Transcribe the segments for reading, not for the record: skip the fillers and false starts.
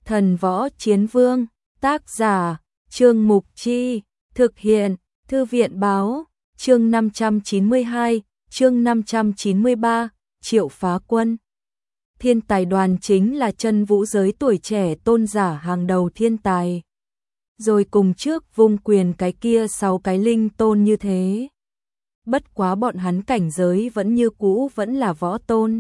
Thần Võ Chiến Vương, tác giả, Trương Mục Chi, thực hiện, Thư viện Báo, chương 592, chương 593, Triệu Phá Quân. Thiên tài đoàn chính là chân vũ giới tuổi trẻ tôn giả hàng đầu thiên tài. Rồi cùng trước vung quyền cái kia 6 cái linh tôn như thế. Bất quá bọn hắn cảnh giới vẫn như cũ, vẫn là võ tôn.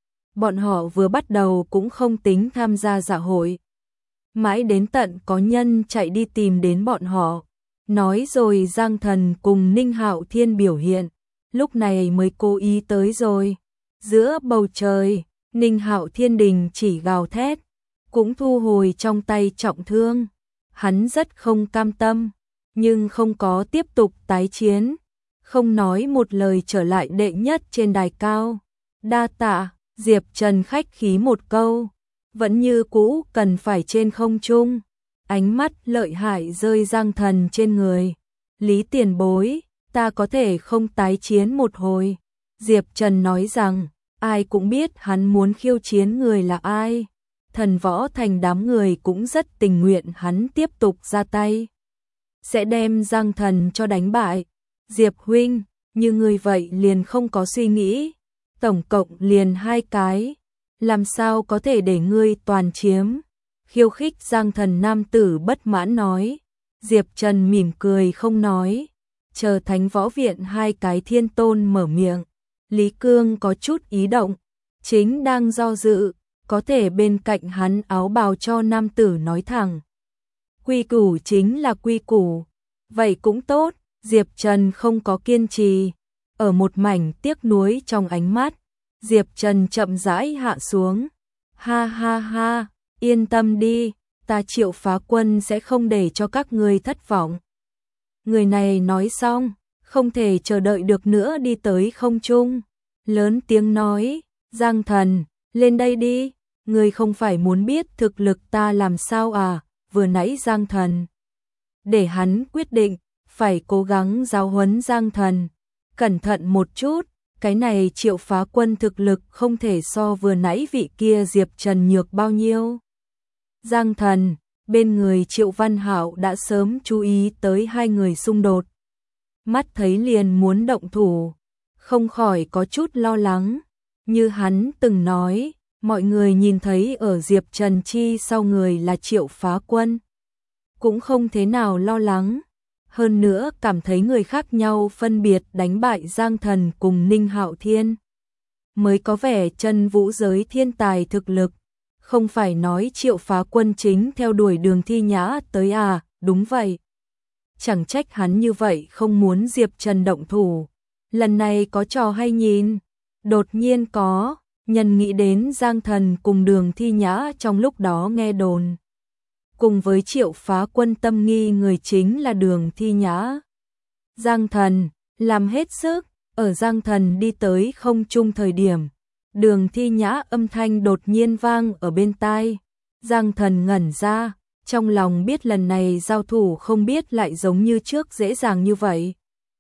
Bọn họ vừa bắt đầu cũng không tính tham gia dạ hội. Mãi đến tận có nhân chạy đi tìm đến bọn họ, nói rồi Giang Thần cùng Ninh Hạo Thiên biểu hiện, lúc này mới cố ý tới rồi. Giữa bầu trời, Ninh Hạo Thiên đình chỉ gào thét, cũng thu hồi trong tay trọng thương. Hắn rất không cam tâm, nhưng không có tiếp tục tái chiến, không nói một lời trở lại đệ nhất trên đài cao. Đa tạ, Diệp Trần khách khí một câu, vẫn như cũ cần phải trên không trung. Ánh mắt lợi hại rơi Giang Thần trên người. Lý tiền bối, ta có thể không tái chiến một hồi. Diệp Trần nói rằng, ai cũng biết hắn muốn khiêu chiến người là ai. Thần Võ Thành đám người cũng rất tình nguyện hắn tiếp tục ra tay, sẽ đem Giang Thần cho đánh bại. Diệp huynh, như người vậy liền không có suy nghĩ, tổng cộng liền 2 cái, làm sao có thể để ngươi toàn chiếm? Khiêu khích Giang Thần nam tử bất mãn nói. Diệp Trần mỉm cười không nói, chờ Thánh Võ Viện 2 cái thiên tôn mở miệng. Lý Cương có chút ý động, chính đang do dự, có thể bên cạnh hắn áo bào cho nam tử nói thẳng. Quy củ chính là quy củ, vậy cũng tốt. Diệp Trần không có kiên trì, ở một mảnh tiếc nuối trong ánh mắt, Diệp Trần chậm rãi hạ xuống. Ha ha ha, yên tâm đi, ta Triệu Phá Quân sẽ không để cho các ngươi thất vọng. Người này nói xong, không thể chờ đợi được nữa đi tới không trung, lớn tiếng nói, Giang Thần, lên đây đi, ngươi không phải muốn biết thực lực ta làm sao à? Vừa nãy Giang Thần, để hắn quyết định, phải cố gắng giáo huấn Giang Thần, cẩn thận một chút, cái này Triệu Phá Quân thực lực không thể so vừa nãy vị kia Diệp Trần nhược bao nhiêu. Giang Thần, bên người Triệu Văn Hạo đã sớm chú ý tới 2 người xung đột, mắt thấy liền muốn động thủ, không khỏi có chút lo lắng. Như hắn từng nói, mọi người nhìn thấy ở Diệp Trần chi sau người là Triệu Phá Quân, cũng không thế nào lo lắng. Hơn nữa cảm thấy người khác nhau phân biệt đánh bại Giang Thần cùng Ninh Hạo Thiên, mới có vẻ chân vũ giới thiên tài thực lực. Không phải nói Triệu Phá Quân chính theo đuổi Đường Thi Nhã tới à? Đúng vậy. Chẳng trách hắn như vậy không muốn Diệp Trần động thủ. Lần này có trò hay nhìn. Đột nhiên có nhân nghĩ đến Giang Thần cùng Đường Thi Nhã trong lúc đó nghe đồn. Cùng với Triệu Phá Quân tâm nghi người chính là Đường Thi Nhã. Giang Thần làm hết sức, ở Giang Thần đi tới không trung thời điểm, Đường Thi Nhã âm thanh đột nhiên vang ở bên tai. Giang Thần ngẩn ra, trong lòng biết lần này giao thủ không biết lại giống như trước dễ dàng như vậy.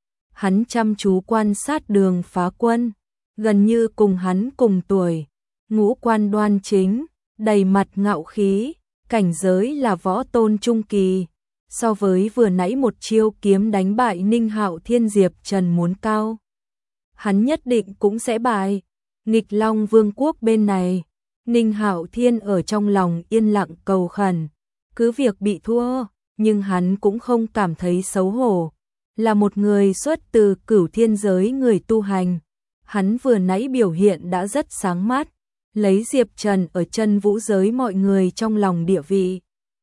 Hắn chăm chú quan sát Đường Phá Quân, gần như cùng hắn cùng tuổi, ngũ quan đoan chính, đầy mặt ngạo khí, cảnh giới là võ tôn trung kỳ, so với vừa nãy một chiêu kiếm đánh bại Ninh Hạo Thiên Diệp Trần muốn cao. Hắn nhất định cũng sẽ bại. Nghịch Long Vương quốc bên này, Ninh Hạo Thiên ở trong lòng yên lặng cầu khẩn, cứ việc bị thua, nhưng hắn cũng không cảm thấy xấu hổ, là một người xuất từ Cửu Thiên giới người tu hành. Hắn vừa nãy biểu hiện đã rất sáng mắt, lấy Diệp Trần ở chân vũ giới mọi người trong lòng địa vị.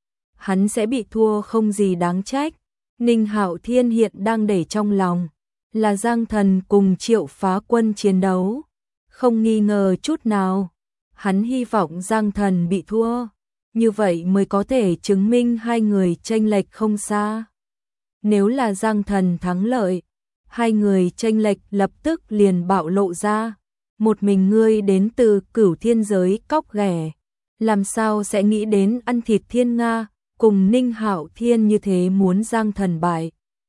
Hắn sẽ bị thua không gì đáng trách. Ninh Hạo Thiên hiện đang để trong lòng là Giang Thần cùng Triệu Phá Quân chiến đấu, không nghi ngờ chút nào. Hắn hy vọng Giang Thần bị thua, như vậy mới có thể chứng minh 2 người chênh lệch không xa. Nếu là Giang Thần thắng lợi, 2 người chênh lệch lập tức liền bạo lộ ra. Một mình ngươi đến từ Cửu Thiên giới cóc ghẻ, làm sao sẽ nghĩ đến ăn thịt Thiên Nga, cùng Ninh Hạo Thiên như thế muốn Giang Thần bại.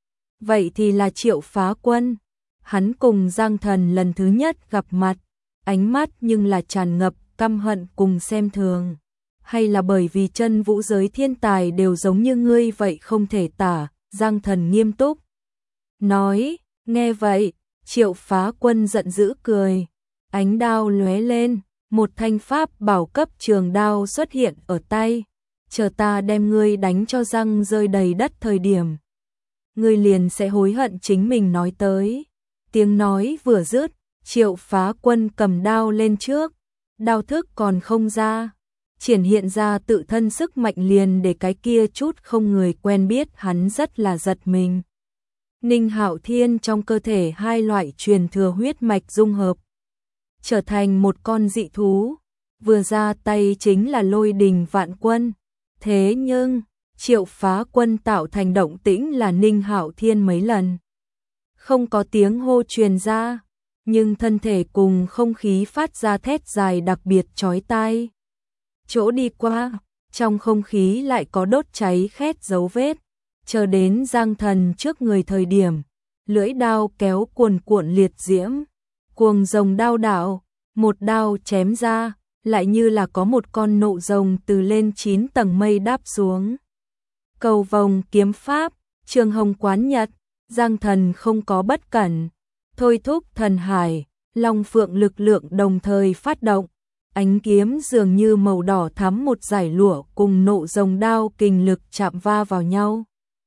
Vậy thì là Triệu Phá Quân. Hắn cùng Giang Thần lần thứ nhất gặp mặt, ánh mắt nhưng là tràn ngập căm hận cùng xem thường. hay là bởi vì chân vũ giới thiên tài đều giống như ngươi vậy không thể tả, Giang Thần nghiêm túc. Nói, nghe vậy, Triệu Phá Quân giận dữ cười, ánh đao lóe lên, một thanh pháp bảo cấp trường đao xuất hiện ở tay, chờ ta đem ngươi đánh cho răng rơi đầy đất thời điểm. Ngươi liền sẽ hối hận chính mình nói tới. Tiếng nói vừa dứt, Triệu Phá Quân cầm đao lên trước, đao thức còn không ra, triển hiện ra tự thân sức mạnh liền để cái kia chút không người quen biết hắn rất là giật mình. Ninh Hạo Thiên trong cơ thể hai loại truyền thừa huyết mạch dung hợp, trở thành một con dị thú, vừa ra tay chính là lôi đình vạn quân. Thế nhưng, Triệu Phá Quân tạo thành động tĩnh là Ninh Hạo Thiên mấy lần. Không có tiếng hô truyền ra, nhưng thân thể cùng không khí phát ra thét dài đặc biệt chói tai. Chỗ đi qua, trong không khí lại có đốt cháy khét dấu vết, chờ đến Giang Thần trước người thời điểm, lưỡi đao kéo cuồn cuộn liệt diễm, cuồng rồng đao đạo, một đao chém ra, lại như là có một con nộ rồng từ lên 9 tầng mây đáp xuống. Cầu vồng kiếm pháp, Trường Hồng quán nhật, Giang Thần không có bất cẩn, thôi thúc thần hải, long phượng lực lượng đồng thời phát động, ánh kiếm dường như màu đỏ thắm một dải lụa cùng nộ rồng đao kình lực chạm va vào nhau,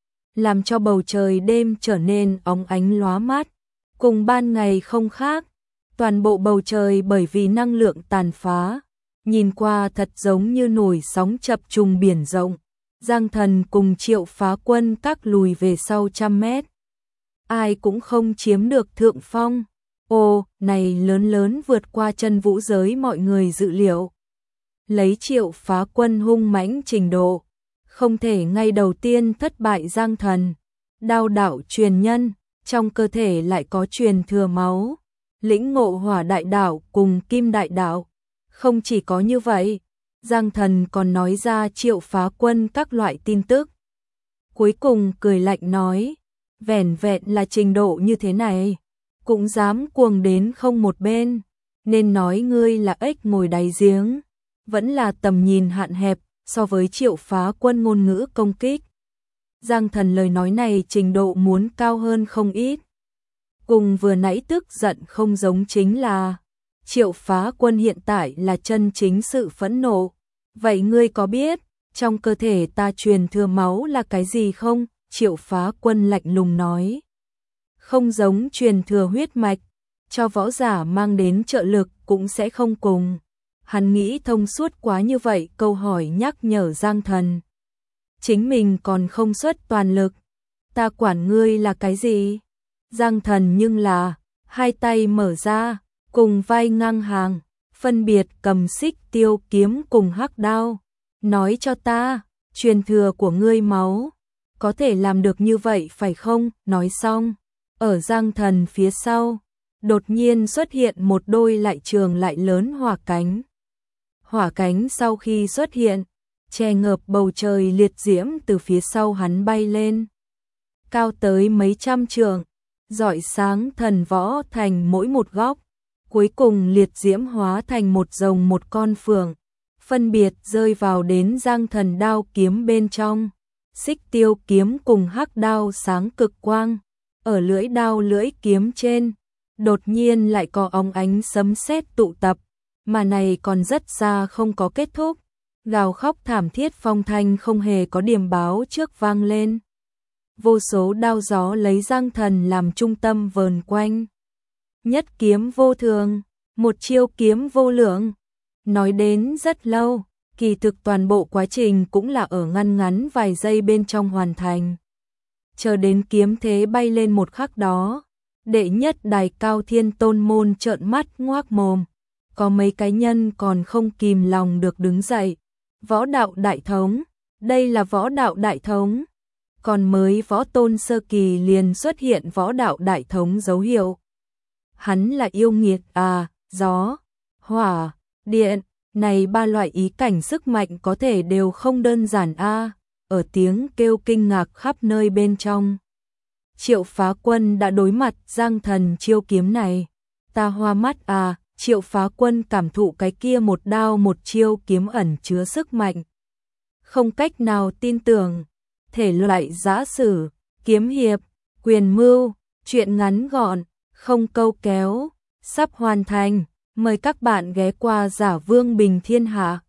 làm cho bầu trời đêm trở nên óng ánh lóa mắt, cùng ban ngày không khác. Toàn bộ bầu trời bởi vì năng lượng tàn phá, nhìn qua thật giống như nổi sóng chập trùng biển rộng. Giang Thần cùng Triệu Phá Quân các lùi về sau 100 mét. Ai cũng không chiếm được thượng phong. Ồ, này lớn lớn vượt qua chân vũ giới mọi người dự liệu. Lấy Triệu Phá Quân hung mãnh trình độ, không thể ngay đầu tiên thất bại Giang Thần. Đao đạo truyền nhân, trong cơ thể lại có truyền thừa máu, lĩnh ngộ hỏa đại đạo cùng kim đại đạo. Không chỉ có như vậy, Giang Thần còn nói ra Triệu Phá Quân các loại tin tức. Cuối cùng cười lạnh nói, vẻn vẹn là trình độ như thế này, cũng dám cuồng đến không một bên, nên nói ngươi là ếch ngồi đáy giếng, vẫn là tầm nhìn hạn hẹp so với Triệu Phá Quân ngôn ngữ công kích. Giang Thần lời nói này trình độ muốn cao hơn không ít. Cùng vừa nãy tức giận không giống chính là Triệu Phá Quân hiện tại là chân chính sự phẫn nộ. Vậy ngươi có biết trong cơ thể ta truyền thừa máu là cái gì không? Triệu Phá Quân lạnh lùng nói. Không giống truyền thừa huyết mạch, cho võ giả mang đến trợ lực cũng sẽ không cùng. Hắn nghĩ thông suốt quá như vậy, câu hỏi nhắc nhở Giang Thần. Chính mình còn không xuất toàn lực, ta quản ngươi là cái gì? Giang Thần nhưng là hai tay mở ra, cùng vai ngang hàng, phân biệt cầm xích tiêu kiếm cùng hắc đao. Nói cho ta, truyền thừa của ngươi máu, có thể làm được như vậy phải không? Nói xong, ở Giang Thần phía sau, đột nhiên xuất hiện một đôi lại trường lại lớn hỏa cánh. Hỏa cánh sau khi xuất hiện, che ngợp bầu trời liệt diễm từ phía sau hắn bay lên. Cao tới mấy trăm trượng, rọi sáng thần võ thành mỗi một góc. Cuối cùng liệt diễm hóa thành một rồng một con phượng, phân biệt rơi vào đến Giang Thần đao kiếm bên trong. Xích tiêu kiếm cùng hắc đao sáng cực quang, ở lưỡi đao lưỡi kiếm trên, đột nhiên lại có óng ánh sấm sét tụ tập, mà này còn rất xa không có kết thúc. Gào khóc thảm thiết phong thanh không hề có điểm báo trước vang lên. Vô số đao gió lấy Giang Thần làm trung tâm vờn quanh. Nhất kiếm vô thường, một chiêu kiếm vô lượng. Nói đến rất lâu, kỳ thực toàn bộ quá trình cũng là ở ngăn ngắn vài giây bên trong hoàn thành. Chờ đến kiếm thế bay lên một khắc đó, đệ nhất đài Cao Thiên Tôn môn trợn mắt ngoác mồm. Có mấy cái nhân còn không kìm lòng được đứng dậy. Võ đạo đại thống, đây là võ đạo đại thống. Còn mới võ tôn sơ kỳ liền xuất hiện võ đạo đại thống dấu hiệu. Hắn là yêu nghiệt à, gió, hỏa, điện, này ba loại ý cảnh sức mạnh có thể đều không đơn giản a. Ở tiếng kêu kinh ngạc khắp nơi bên trong. Triệu Phá Quân đã đối mặt Giang Thần chiêu kiếm này. Ta hoa mắt à, Triệu Phá Quân cảm thụ cái kia một đao một chiêu kiếm ẩn chứa sức mạnh. Không cách nào tin tưởng, thể loại giã sử, kiếm hiệp, quyền mưu, truyện ngắn gọn, không câu kéo, sắp hoàn thành. Mời các bạn ghé qua Giả Vương Bình Thiên Hạ.